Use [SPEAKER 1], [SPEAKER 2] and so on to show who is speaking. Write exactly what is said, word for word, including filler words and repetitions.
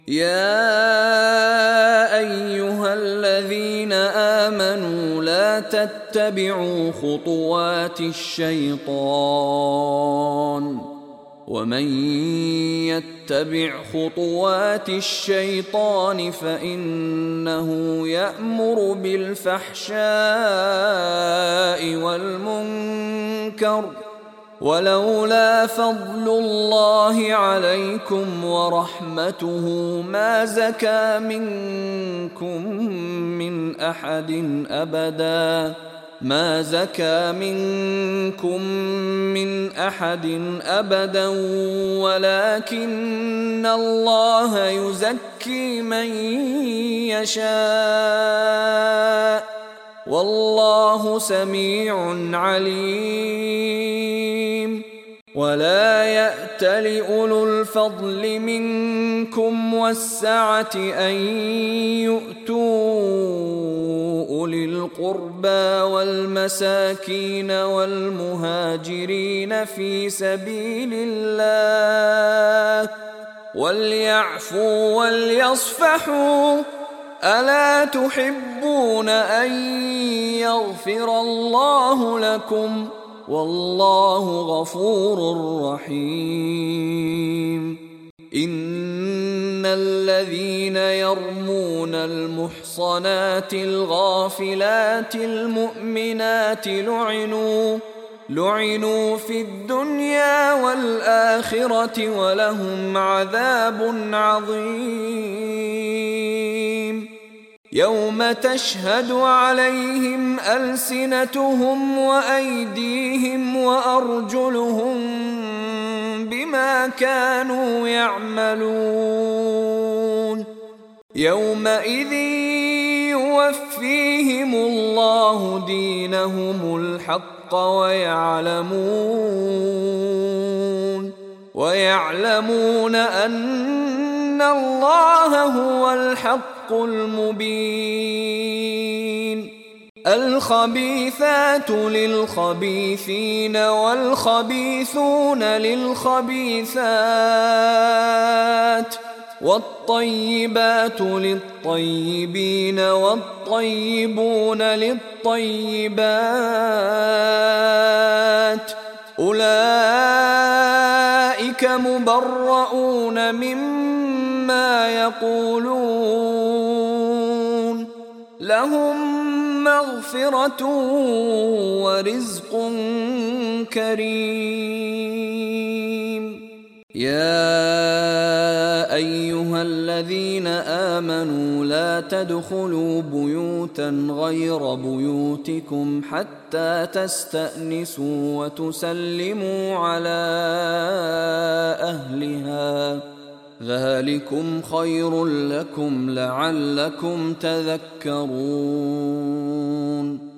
[SPEAKER 1] يا أيها الذين آمنوا لا تتبعوا خطوات الشيطان ومن يتبع خطوات الشيطان فإنه يأمر بالفحشاء والمنكر ولولا فضل الله عليكم ورحمته ما زكى منكم من أحد أبدا ما زكى منكم من أحد أبدا ولكن الله يزكي من يشاء والله سميع عليم. ولا يأتل أولو الفضل منكم والسعة أن يؤتوا أولي القربى والمساكين والمهاجرين في سبيل الله وليعفوا وليصفحوا ألا تحبون أن يغفر الله لكم والله غفور رحيم. إن الذين يرمون المحصنات الغافلات المؤمنات لعنوا لعنوا في الدنيا والآخرة ولهم عذاب عظيم. يوم تشهد عليهم ألسنتهم وأيديهم وأرجلهم بما كانوا يعملون يومئذ يوفيهم الله دينهم الحق ويعلمون ويعلمون أن الله هو الحق المبين. الخبيثات للخبيثين والخبيثون للخبيثات والطيبات للطيبين والطيبون للطيبات أولئك مبرؤون مما يقولون لهم مغفرة ورزق كريم. يا أيها الذين آمنوا لا تدخلوا بيوتا غير بيوتكم حتى تستأنسوا وتسلموا على أهلها ذلكم خير لكم لعلكم تذكرون.